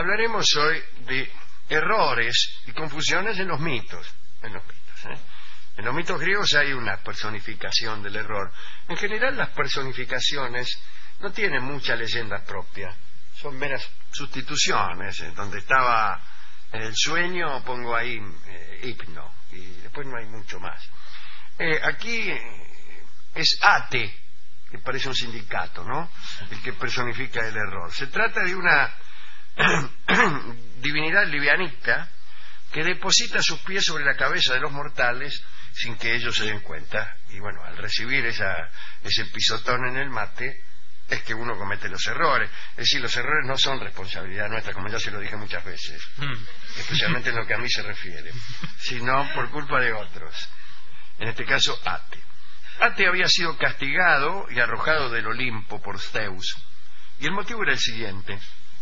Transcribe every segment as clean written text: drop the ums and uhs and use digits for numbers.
Hablaremos hoy de errores y confusiones en los mitos. En los mitos griegos hay una personificación del error. En general las personificaciones no tienen mucha leyenda propia, son meras sustituciones. Donde estaba el sueño pongo ahí hipno y después no hay mucho más. Aquí es Ate, que parece un sindicato, ¿no? El que personifica el error. Se trata de una divinidad livianita que deposita sus pies sobre la cabeza de los mortales sin que ellos se den cuenta. Y bueno, al recibir ese pisotón en el mate es que uno comete los errores. Es decir, los errores no son responsabilidad nuestra, como ya se lo dije muchas veces, especialmente en lo que a mí se refiere, sino por culpa de otros. En este caso, Ate. Ate había sido castigado y arrojado del Olimpo por Zeus, y el motivo era el siguiente.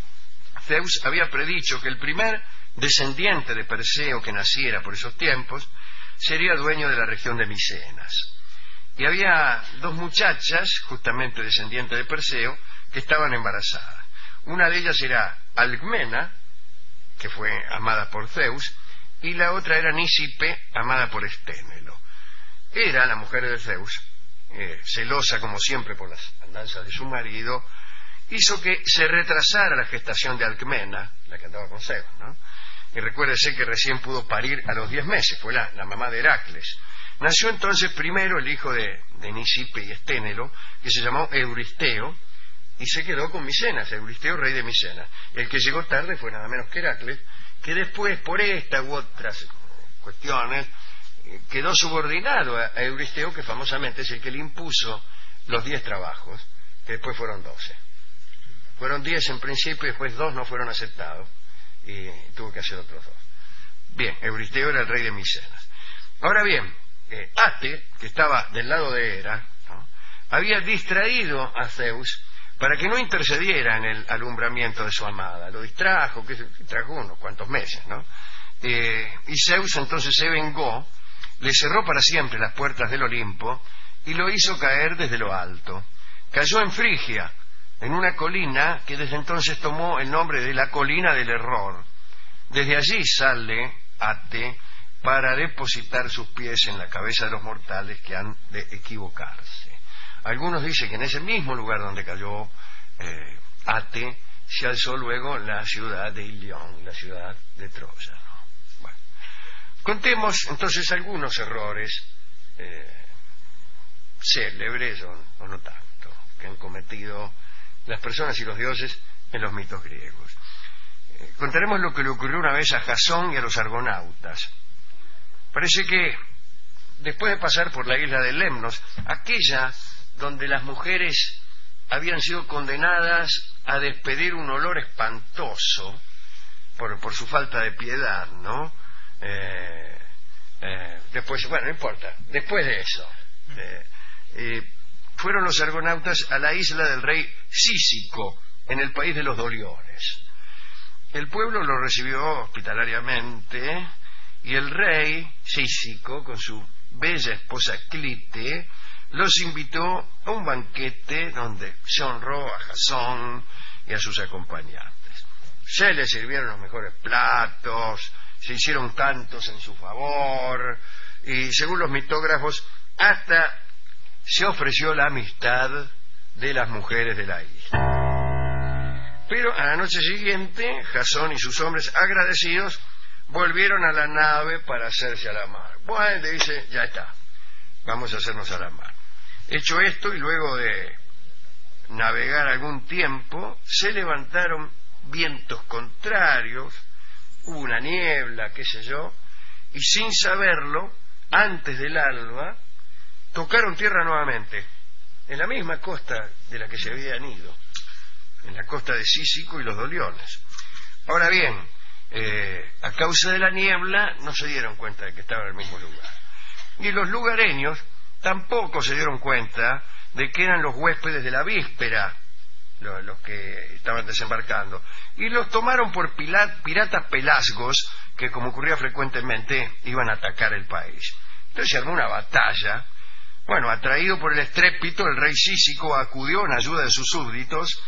Zeus había predicho que el primer descendiente de Perseo que naciera por esos tiempos sería dueño de la región de Micenas. Y había dos muchachas, justamente descendientes de Perseo, que estaban embarazadas. Una de ellas era Alcmena, que fue amada por Zeus, y la otra era Nícipe, amada por Esténelo. Era la mujer de Zeus, celosa como siempre por las andanzas de su marido, hizo que se retrasara la gestación de Alcmena, la que andaba con Zeus, ¿no? Y recuérdese que recién pudo parir a los 10 meses, fue la mamá de Heracles. Nació entonces primero el hijo de Nícipe y Esténelo, que se llamó Euristeo, y se quedó con Micenas, Euristeo, rey de Micenas. El que llegó tarde fue nada menos que Heracles, que después, por esta u otras cuestiones, quedó subordinado a Euristeo, que famosamente es el que le impuso los 10 trabajos, que después fueron 12. Fueron 10 en principio y después 2 no fueron aceptados, y tuvo que hacer otros 2. Bien, Euristeo era el rey de Micenas. Ahora bien, Ate, que estaba del lado de Hera, ¿no?, había distraído a Zeus para que no intercediera en el alumbramiento de su amada. Lo distrajo, que trajo unos cuantos meses, ¿no? Y Zeus entonces se vengó, le cerró para siempre las puertas del Olimpo y lo hizo caer desde lo alto. Cayó en Frigia, en una colina que desde entonces tomó el nombre de la colina del error. Desde allí sale Ate para depositar sus pies en la cabeza de los mortales que han de equivocarse. Algunos dicen que en ese mismo lugar donde cayó Ate se alzó luego la ciudad de Ilión, la ciudad de Troya, ¿no? Bueno, contemos entonces algunos errores célebres o no tanto, que han cometido las personas y los dioses en los mitos griegos. Contaremos lo que le ocurrió una vez a Jasón y a los argonautas. Parece que después de pasar por la isla de Lemnos, aquella donde las mujeres habían sido condenadas a despedir un olor espantoso por su falta de piedad, ¿no? Después, bueno, no importa, después de eso, fueron los argonautas a la isla del rey Cícico, en el país de los Doliones. El pueblo lo recibió hospitalariamente, y el rey Cícico, con su bella esposa Clite, los invitó a un banquete donde se honró a Jasón y a sus acompañantes. Se les sirvieron los mejores platos, se hicieron cantos en su favor, y según los mitógrafos, hasta se ofreció la amistad de las mujeres de la isla. Pero a la noche siguiente, Jasón y sus hombres agradecidos volvieron a la nave para hacerse a la mar. Bueno, le dice, ya está, vamos a hacernos a la mar. Hecho esto, y luego de navegar algún tiempo, se levantaron vientos contrarios, hubo una niebla, qué sé yo, y sin saberlo, antes del alba, tocaron tierra nuevamente, en la misma costa de la que se habían ido, en la costa de Cícico y los Doliones. Ahora bien, a causa de la niebla no se dieron cuenta de que estaban en el mismo lugar. Y los lugareños tampoco se dieron cuenta de que eran los huéspedes de la víspera los que estaban desembarcando. Y los tomaron por piratas pelasgos que, como ocurría frecuentemente, iban a atacar el país. Entonces se armó una batalla. Bueno, atraído por el estrépito, el rey Cícico acudió en ayuda de sus súbditos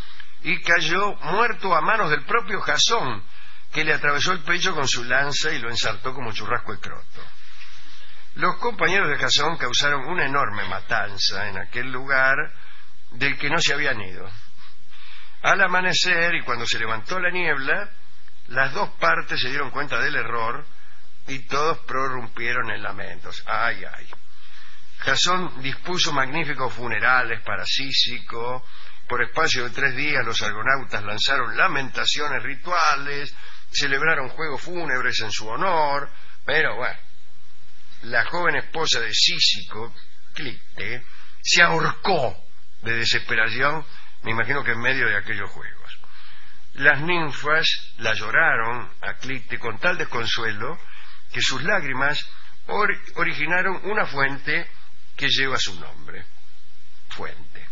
y cayó muerto a manos del propio Jasón, que le atravesó el pecho con su lanza y lo ensartó como churrasco de croto. Los compañeros de Jasón causaron una enorme matanza en aquel lugar del que no se habían ido. Al amanecer, y cuando se levantó la niebla, las dos partes se dieron cuenta del error y todos prorrumpieron en lamentos. ¡Ay, ay! Jasón dispuso magníficos funerales para Cícico. Por espacio de 3 días los argonautas lanzaron lamentaciones rituales, celebraron juegos fúnebres en su honor, pero bueno, la joven esposa de Cícico, Clite, se ahorcó de desesperación, me imagino que en medio de aquellos juegos. Las ninfas la lloraron a Clite con tal desconsuelo que sus lágrimas originaron una fuente que lleva su nombre. Fuente.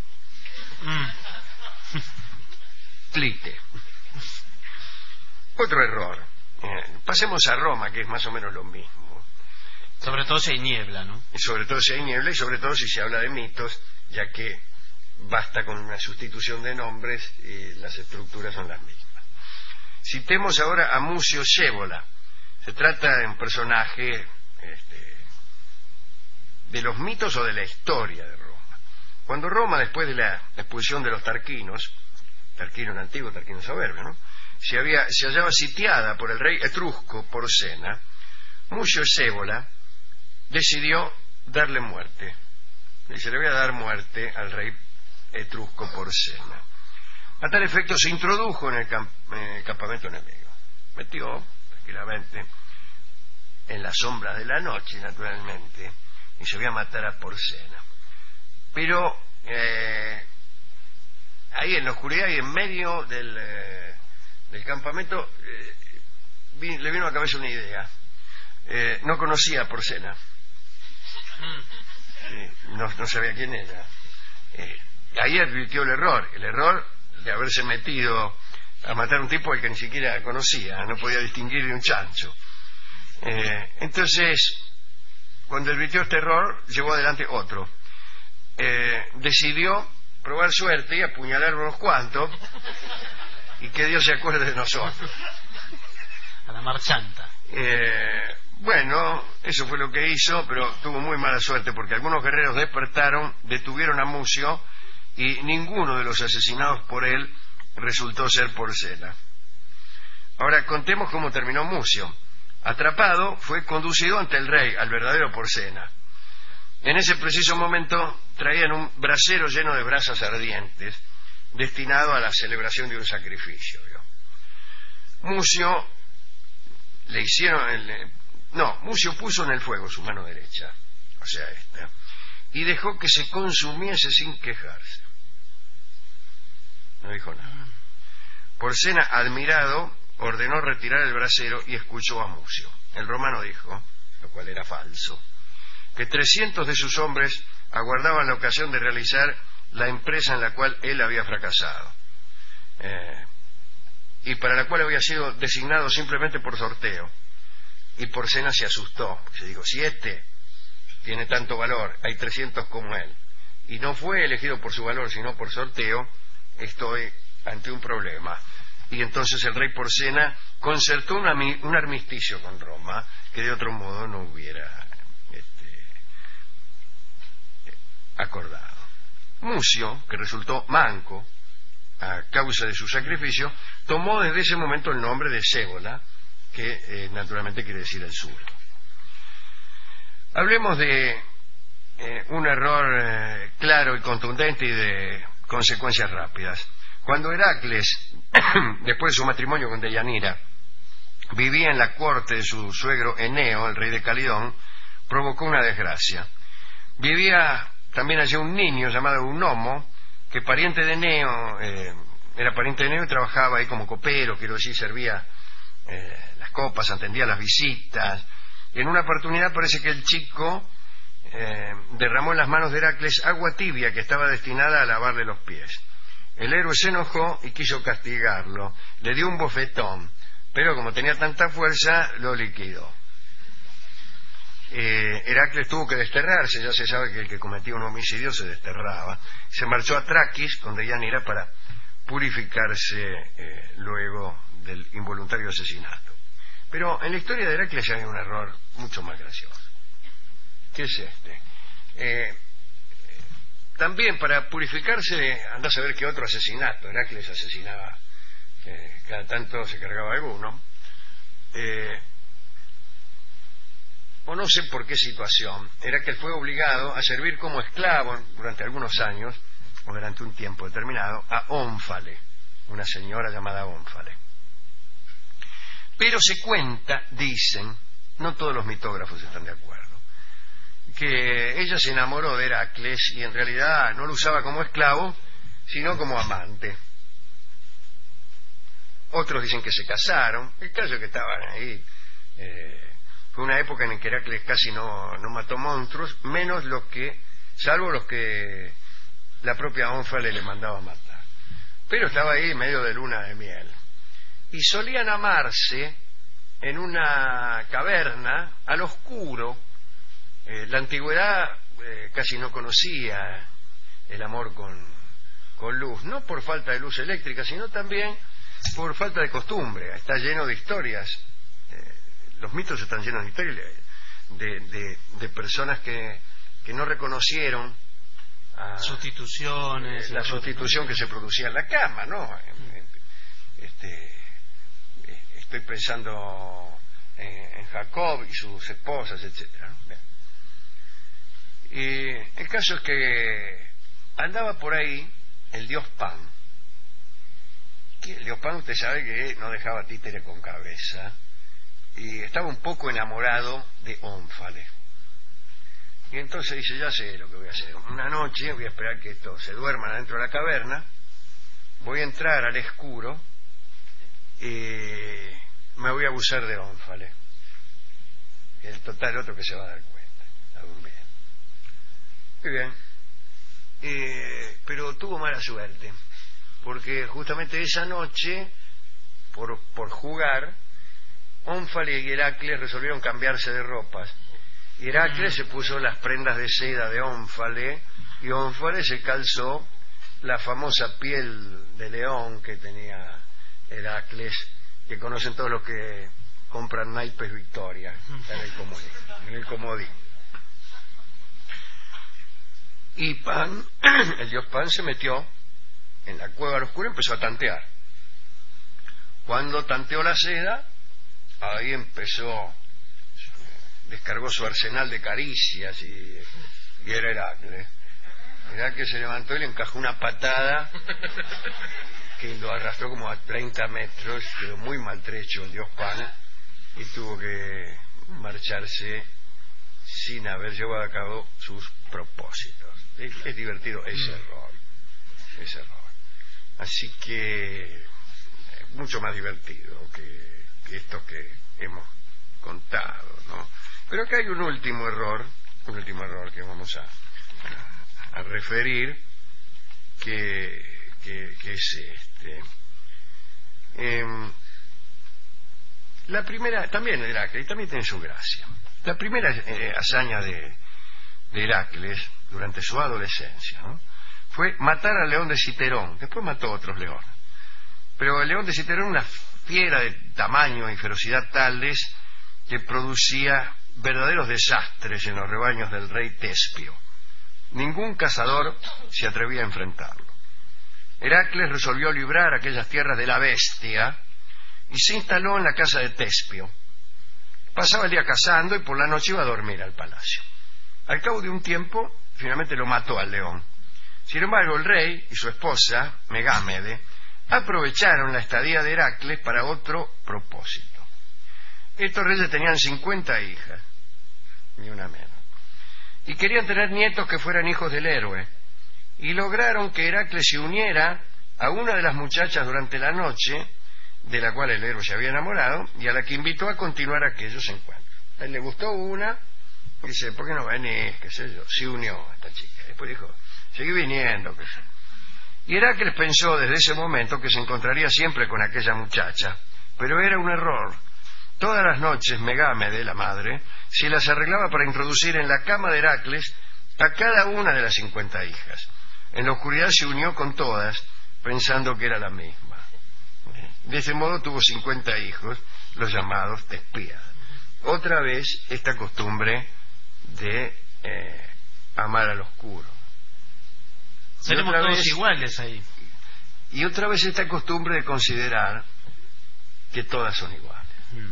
Clite. Otro error. Pasemos a Roma, que es más o menos lo mismo. Sobre todo si hay niebla, ¿no? Y sobre todo si hay niebla y sobre todo si se habla de mitos, ya que basta con una sustitución de nombres y las estructuras son las mismas. Citemos ahora a Mucio Scaevola. Se trata de un personaje de los mitos o de la historia de Roma. Cuando Roma, después de la expulsión de los tarquinos, Tarquino el Antiguo, Tarquino Soberbio, ¿no?, se hallaba sitiada por el rey etrusco Porcena, Mucio Scaevola decidió darle muerte. Y se le voy a dar muerte al rey etrusco Porcena. A tal efecto se introdujo en el campamento enemigo. Metió tranquilamente en la sombra de la noche, naturalmente, y se voy a matar a Porcena. Pero ahí en la oscuridad y en medio del campamento le vino a la cabeza una idea. No conocía a Porcena, no sabía quién era. Ahí advirtió el error de haberse metido a matar a un tipo al que ni siquiera conocía, no podía distinguir de un chancho. Entonces, cuando advirtió este error, llevó adelante otro. Decidió probar suerte y apuñalar unos cuantos y que Dios se acuerde de nosotros. A la marchanta. Bueno, eso fue lo que hizo, pero tuvo muy mala suerte porque algunos guerreros despertaron, detuvieron a Mucio y ninguno de los asesinados por él resultó ser Porcena. Ahora contemos cómo terminó Mucio. Atrapado, fue conducido ante el rey, al verdadero Porcena. En ese preciso momento traían un brasero lleno de brasas ardientes, destinado a la celebración de un sacrificio. Mucio Mucio puso en el fuego su mano derecha, o sea, esta, y dejó que se consumiese sin quejarse. No dijo nada. Porcena, admirado, ordenó retirar el brasero y escuchó a Mucio. El romano dijo, lo cual era falso, que 300 de sus hombres aguardaban la ocasión de realizar la empresa en la cual él había fracasado, y para la cual había sido designado simplemente por sorteo. Y Porcena se asustó, se dijo, si este tiene tanto valor, hay 300 como él, y no fue elegido por su valor sino por sorteo, estoy ante un problema. Y entonces el rey Porcena concertó un armisticio con Roma, que de otro modo no hubiera acordado. Mucio, que resultó manco a causa de su sacrificio, tomó desde ese momento el nombre de Scaevola, que naturalmente quiere decir el sur. Hablemos de un error claro y contundente y de consecuencias rápidas. Cuando Heracles, después de su matrimonio con Deyanira, vivía en la corte de su suegro Eneo, el rey de Calidón, provocó una desgracia. Vivía también allí un niño llamado Eunomo, que pariente de Eneo, era pariente de Eneo y trabajaba ahí como copero, quiero decir, servía las copas, atendía las visitas. Y en una oportunidad parece que el chico derramó en las manos de Heracles agua tibia que estaba destinada a lavarle los pies. El héroe se enojó y quiso castigarlo, le dio un bofetón, pero como tenía tanta fuerza, lo liquidó. Heracles tuvo que desterrarse, ya se sabe que el que cometía un homicidio se desterraba. Se marchó a Traquis con Deyanira para purificarse luego del involuntario asesinato. Pero en la historia de Heracles hay un error mucho más gracioso. ¿Qué es este? También para purificarse, andá a saber qué otro asesinato. Heracles asesinaba, cada tanto se cargaba alguno. O no sé por qué situación, Heracles fue obligado a servir como esclavo durante algunos años, o durante un tiempo determinado, a Ónfale, una señora llamada Ónfale. Pero se cuenta, dicen, no todos los mitógrafos están de acuerdo, que ella se enamoró de Heracles y en realidad no lo usaba como esclavo, sino como amante. Otros dicen que se casaron. El caso es que estaban ahí. Fue una época en la que Heracles casi no mató monstruos, salvo los que la propia Ónfale le mandaba matar. Pero estaba ahí en medio de luna de miel. Y solían amarse en una caverna al oscuro. La antigüedad casi no conocía el amor con luz, no por falta de luz eléctrica, sino también por falta de costumbre. Está lleno de historias. Los mitos están llenos de historias de personas que no reconocieron sustituciones, la sustitución que se producía en la cama, ¿no? Estoy pensando en Jacob y sus esposas, etcétera. Y el caso es que andaba por ahí el dios Pan. El dios Pan, usted sabe que no dejaba títere con cabeza, y estaba un poco enamorado de Ónfale. Y entonces dice, ya sé lo que voy a hacer. Una noche voy a esperar que estos se duerman adentro de la caverna, voy a entrar al oscuro y me voy a abusar de Ónfale. El total otro que se va a dar cuenta, está durmiendo. Muy bien. Pero tuvo mala suerte, porque justamente esa noche, por jugar, Ónfale y Heracles resolvieron cambiarse de ropas. Y Heracles se puso las prendas de seda de Ónfale, y Ónfale se calzó la famosa piel de león que tenía Heracles, que conocen todos los que compran naipes Victoria, está en el comodín. Y Pan, el dios Pan, se metió en la cueva al oscuro y empezó a tantear. Cuando tanteó la seda, ahí descargó su arsenal de caricias y era Heracles. Heracles se levantó y le encajó una patada que lo arrastró como a 30 metros, quedó muy maltrecho el dios Pan y tuvo que marcharse sin haber llevado a cabo sus propósitos. Es divertido ese error. Así que mucho más divertido que esto que hemos contado, ¿no? Pero acá hay un último error que vamos a referir, que es este. La primera, también Heracles, también tiene su gracia. La primera hazaña de Heracles durante su adolescencia, ¿no?, fue matar al león de Citerón. Después mató a otros leones, pero el león de Citerón era una fiera de tamaño y ferocidad tales que producía verdaderos desastres en los rebaños del rey Tespio. Ningún cazador se atrevía a enfrentarlo. Heracles resolvió librar aquellas tierras de la bestia y se instaló en la casa de Tespio. Pasaba el día cazando y por la noche iba a dormir al palacio. Al cabo de un tiempo, finalmente lo mató al león. Sin embargo, el rey y su esposa, Megámede, aprovecharon la estadía de Heracles para otro propósito. Estos reyes tenían 50 hijas, ni una menos, y querían tener nietos que fueran hijos del héroe, y lograron que Heracles se uniera a una de las muchachas durante la noche, de la cual el héroe se había enamorado, y a la que invitó a continuar aquellos encuentros. A él le gustó una, y dice, ¿por qué no venís? Qué sé yo. Se unió a esta chica. Después dijo, seguí viniendo, qué sé yo. Y Heracles pensó desde ese momento que se encontraría siempre con aquella muchacha, pero era un error. Todas las noches Megámede, la madre, se las arreglaba para introducir en la cama de Heracles a cada una de las 50 hijas. En la oscuridad se unió con todas pensando que era la misma. De ese modo tuvo 50 hijos, los llamados Tespíadas. Otra vez esta costumbre de amar al oscuro. Seremos todos iguales ahí. Y otra vez esta costumbre de considerar que todas son iguales.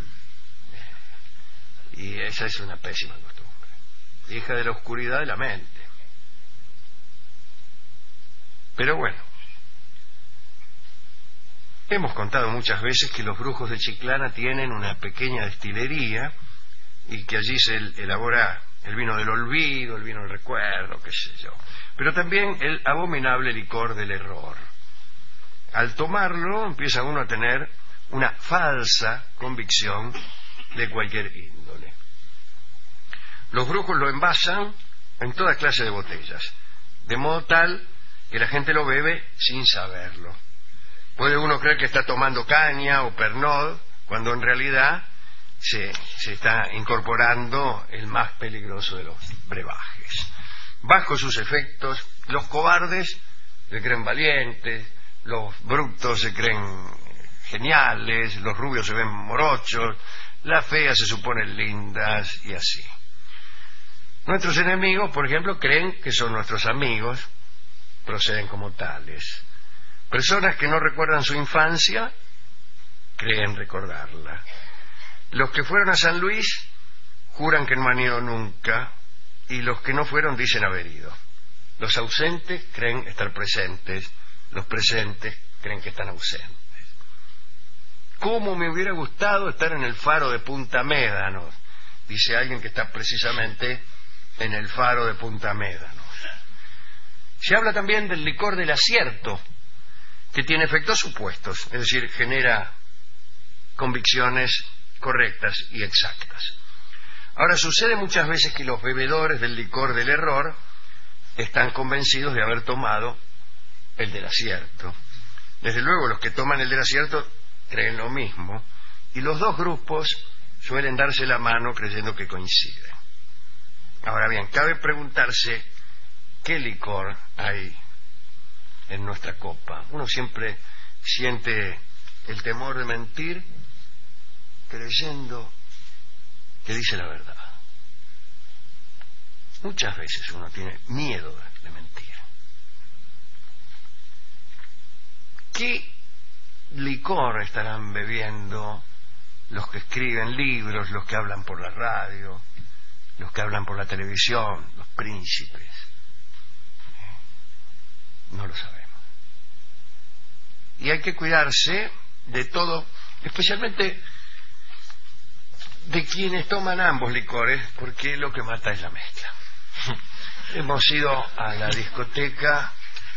Y esa es una pésima costumbre, hija de la oscuridad de la mente. Pero bueno, hemos contado muchas veces que los brujos de Chiclana tienen una pequeña destilería y que allí se elabora el vino del olvido, el vino del recuerdo, qué sé yo. Pero también el abominable licor del error. Al tomarlo empieza uno a tener una falsa convicción de cualquier índole. Los brujos lo envasan en toda clase de botellas, de modo tal que la gente lo bebe sin saberlo. Puede uno creer que está tomando caña o pernod, cuando en realidad se está incorporando el más peligroso de los brebajes. Bajo sus efectos, los cobardes se creen valientes, los brutos se creen geniales, los rubios se ven morochos, las feas se suponen lindas y así. Nuestros enemigos, por ejemplo, creen que son nuestros amigos, proceden como tales. Personas que no recuerdan su infancia creen recordarla. Los que fueron a San Luis juran que no han ido nunca, y los que no fueron dicen haber ido. Los ausentes creen estar presentes, los presentes creen que están ausentes. ¿Cómo me hubiera gustado estar en el faro de Punta Médanos?, dice alguien que está precisamente en el faro de Punta Médanos. Se habla también del licor del acierto, que tiene efectos supuestos, es decir, genera convicciones correctas y exactas. Ahora, sucede muchas veces que los bebedores del licor del error están convencidos de haber tomado el del acierto. Desde luego, los que toman el del acierto creen lo mismo, y los dos grupos suelen darse la mano creyendo que coinciden. Ahora bien, cabe preguntarse qué licor hay en nuestra copa. Uno siempre siente el temor de mentir creyendo que dice la verdad. Muchas veces uno tiene miedo de mentir. ¿Qué licor estarán bebiendo los que escriben libros, los que hablan por la radio, los que hablan por la televisión, los príncipes? No lo sabemos. Y hay que cuidarse de todo, especialmente de quienes toman ambos licores, porque lo que mata es la mezcla. Hemos ido a la discoteca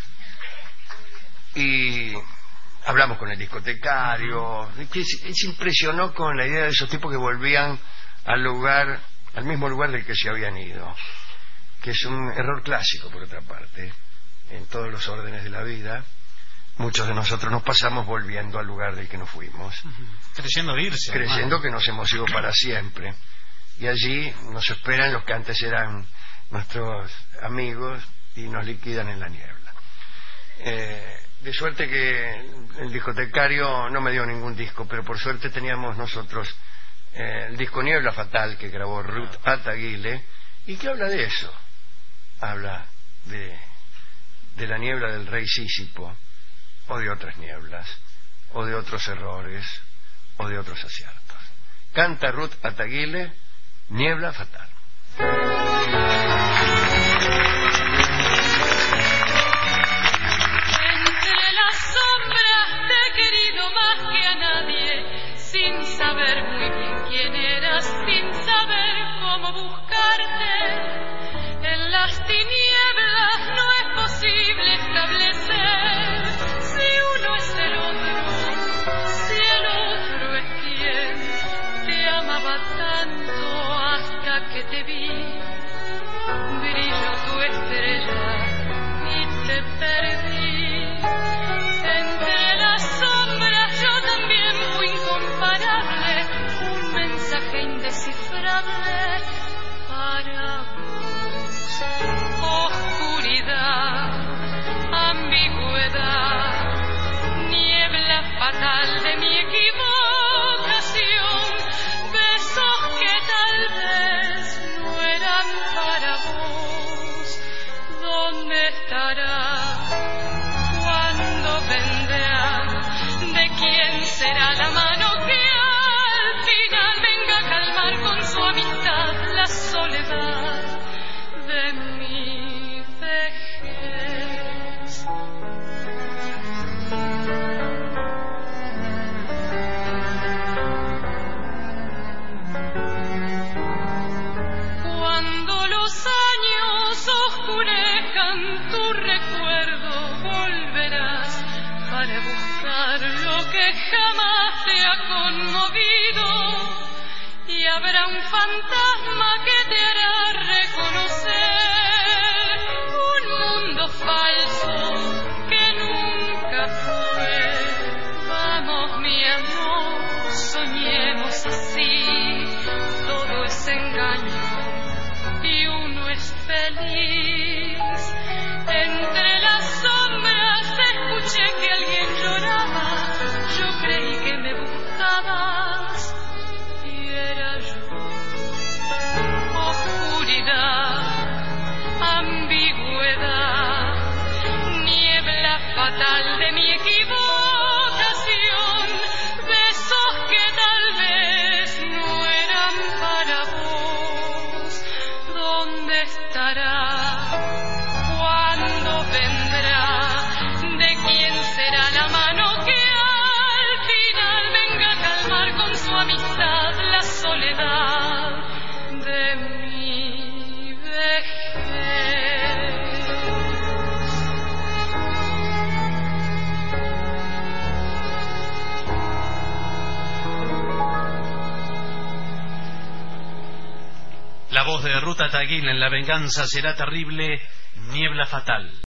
y hablamos con el discotecario, que se impresionó con la idea de esos tipos que volvían al mismo lugar del que se habían ido, que es un error clásico, por otra parte, en todos los órdenes de la vida. Muchos de nosotros nos pasamos volviendo al lugar del que nos fuimos, creyendo irse, creyendo que nos hemos ido para siempre, y allí nos esperan los que antes eran nuestros amigos y nos liquidan en la niebla. De suerte que el discotecario no me dio ningún disco, pero por suerte teníamos nosotros el disco Niebla Fatal, que grabó Ruth Ataguile, y que habla de eso, habla de la niebla del rey Sísipo, o de otras nieblas, o de otros errores, o de otros aciertos. Canta Ruth Ataguile, Niebla Fatal. Entre las sombras te he querido más que a nadie, sin saber muy bien quién eras, sin saber cómo buscarte. En las tinieblas no es posible establecer si uno es el otro, si el otro es quien te amaba tanto hasta que te vi. Brilló tu estrella y te perdí. Entre las sombras yo también fui incomparable, un mensaje indescifrable habrá un fantasma que te hará reconocer un mundo falso que nunca fue. Vamos, mi amor, soñemos así, todo es engaño y uno es feliz. Entre las sombras escuché que alguien lloraba, yo creí que me buscabas y era yo. Oscuridad, ambigüedad, niebla fatal de mi equivocación, besos que tal vez no eran para vos. ¿Dónde estará? ¿Cuándo vendrá? ¿De quién será la mano que al final venga a calmar con su amistad la soledad de mi vejez? La voz de Ruta Taguín en La venganza será terrible, niebla fatal.